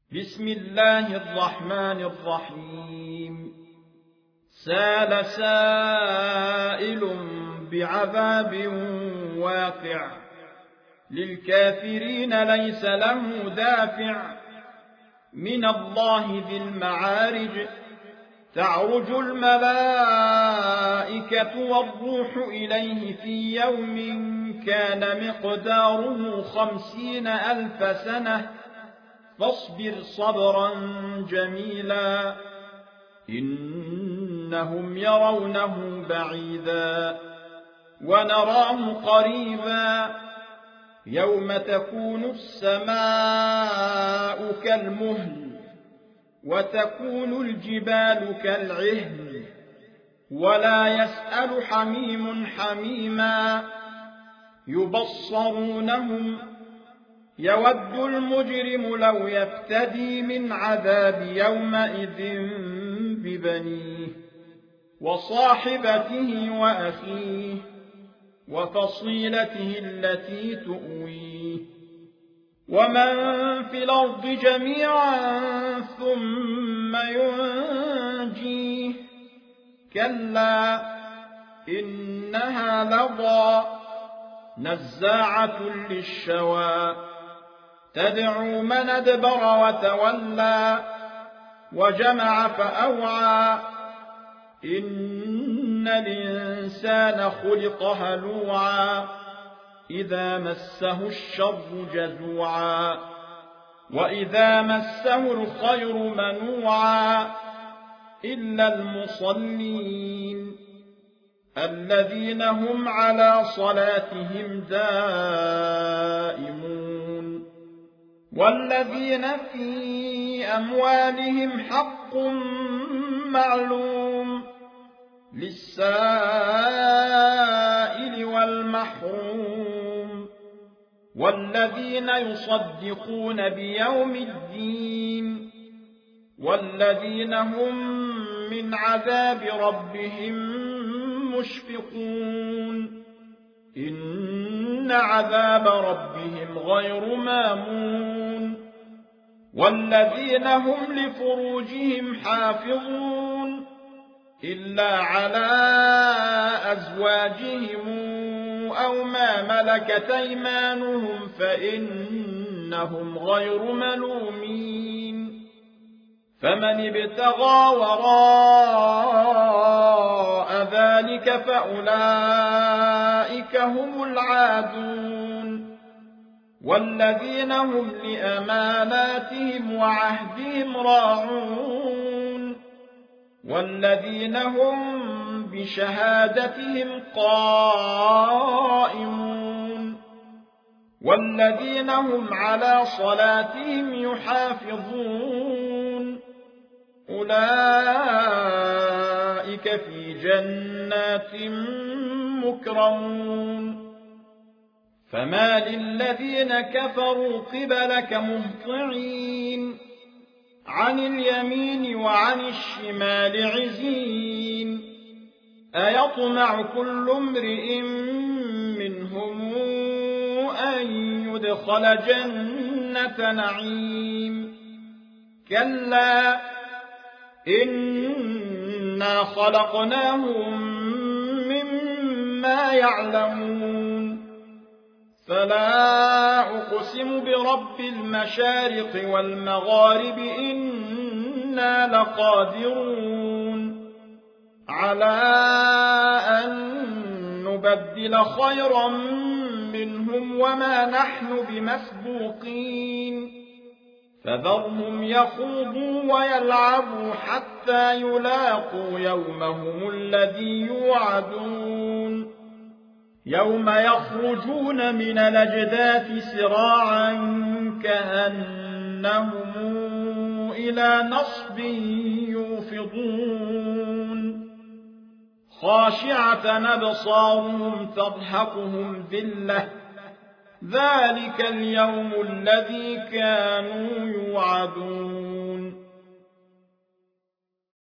بسم الله الرحمن الرحيم. سال سائل بعذاب واقع للكافرين ليس له دافع من الله ذي المعارج. تعرج الملائكة والروح إليه في يوم كان مقداره 50,000 سنة فاصبر صبرا جميلا إنهم يرونه بعيدا ونراه قريبا يوم تكون السماء كالمهل وتكون الجبال كالعهن ولا يسأل حميم حميما يبصرونهم يود المجرم لو يفتدي من عذاب يومئذ ببنيه وصاحبته وأخيه وفصيلته التي تؤويه ومن في الأرض جميعا ثم ينجيه كلا إنها لظى نزاعة للشوى تدعو من أدبر وتولى وجمع فأوعى إن الإنسان خلق هلوعا إذا مسه الشر جزوعا وإذا مسه الخير منوعا إلا المصلين الذين هم على صلاتهم دائمون والذين في أموالهم حق معلوم للسائل والمحروم والذين يصدقون بيوم الدين والذين هم من عذاب ربهم مشفقون إن عذاب ربهم غير مامون والذين هم لفروجهم حافظون إلا على أزواجهم أو ما ملكت أيمانهم فإنهم غير ملومين فمن ابتغى وراء ذلك فأولئك هم العادون والذين هم لأماناتهم وعهدهم راعون والذين هم بشهادتهم قائمون والذين هم على صلاتهم يحافظون أولئك في جنات مكرمون فما للذين كفروا قبلك مهطعين عن اليمين وعن الشمال عزين أيطمع كل امرئ منهم أن يدخل جنة نعيم كلا إنا خلقناهم مما يعلمون فلا أقسم برب المشارق والمغارب إنا لقادرون على أن نبدل خيرا منهم وما نحن بمسبوقين فذرهم يخوضوا ويلعبوا حتى يلاقوا يومهم الذي يوعدون يوم يخرجون من الأجداث سراعا كأنهم إلى نصب يوفضون خاشعة أبصارهم ترهقهم ذلة ذلك اليوم الذي كانوا يوعدون